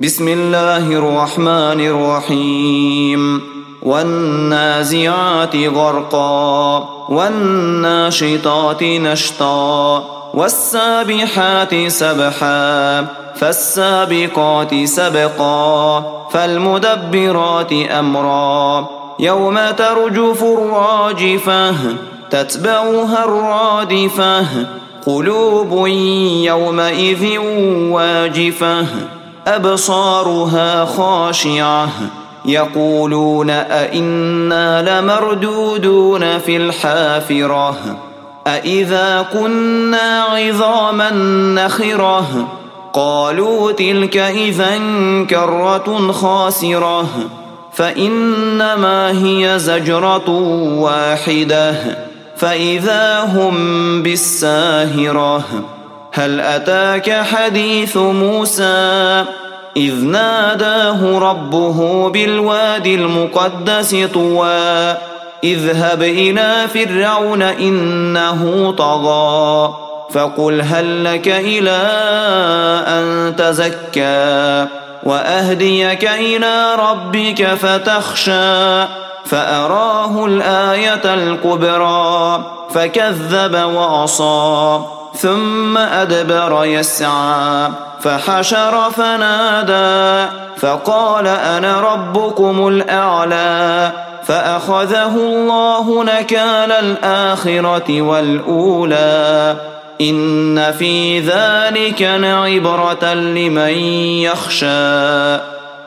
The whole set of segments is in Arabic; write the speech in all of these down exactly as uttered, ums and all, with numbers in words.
بسم الله الرحمن الرحيم والنازعات غرقا والناشطات نشطا والسابحات سبحا فالسابقات سبقا فالمدبرات أمرا يوم ترجف الراجفة تتبعها الرادفة قلوب يومئذ واجفة أبصارها خاشعة يقولون أئنا لمردودون في الحافرة أئذا كنا عظاما نخرة قالوا تلك إذا كرة خاسرة فإنما هي زجرة واحدة فإذا هم بالساهرة هل أتاك حديث موسى إذ ناداه ربه بالوادي المقدس طوى اذهب إلى فرعون إنه طغى فقل هل لك إلى أن تزكى وأهديك إلى ربك فتخشى فأراه الآية الكبرى فكذب وعصى ثم أدبر يسعى فحشر فنادى فقال أنا ربكم الأعلى فأخذه الله نكال الآخرة والأولى إن في ذلك لعبرة لمن يخشى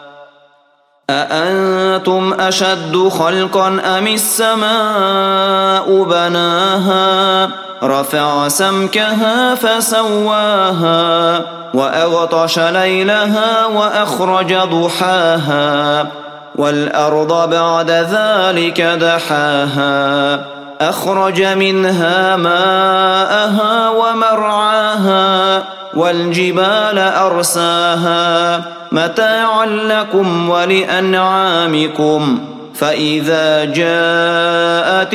أأنتم أشد خلقا أم السماء بناها رفع سمكها فسواها وأغطش ليلها وأخرج ضحاها والأرض بعد ذلك دحاها أخرج منها ماءها ومرعاها والجبال أرساها متاعا لكم ولأنعامكم فإذا جاءت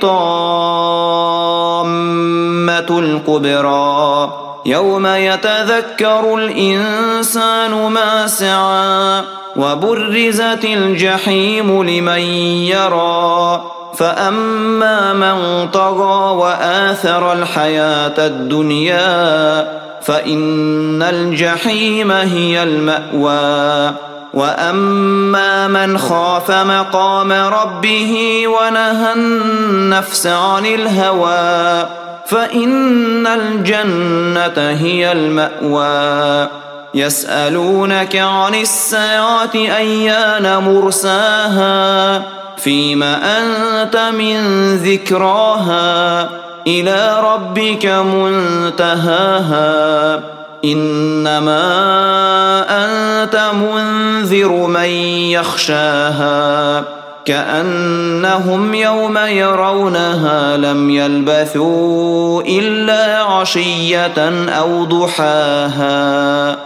الطامة الكبرى يوم يتذكر الإنسان ما سعى وبرزت الجحيم لمن يرى فأما من طغى وآثر الحياة الدنيا فإن الجحيم هي المأوى وأما من خاف مقام ربه ونهى النفس عن الهوى فإن الجنة هي المأوى يسألونك عن الساعة أيان مرساها فيم أنت من ذكراها إلى ربك منتهاها إنما أنت منذر من يخشاها كأنهم يوم يرونها لم يلبثوا إلا عشية أو ضحاها.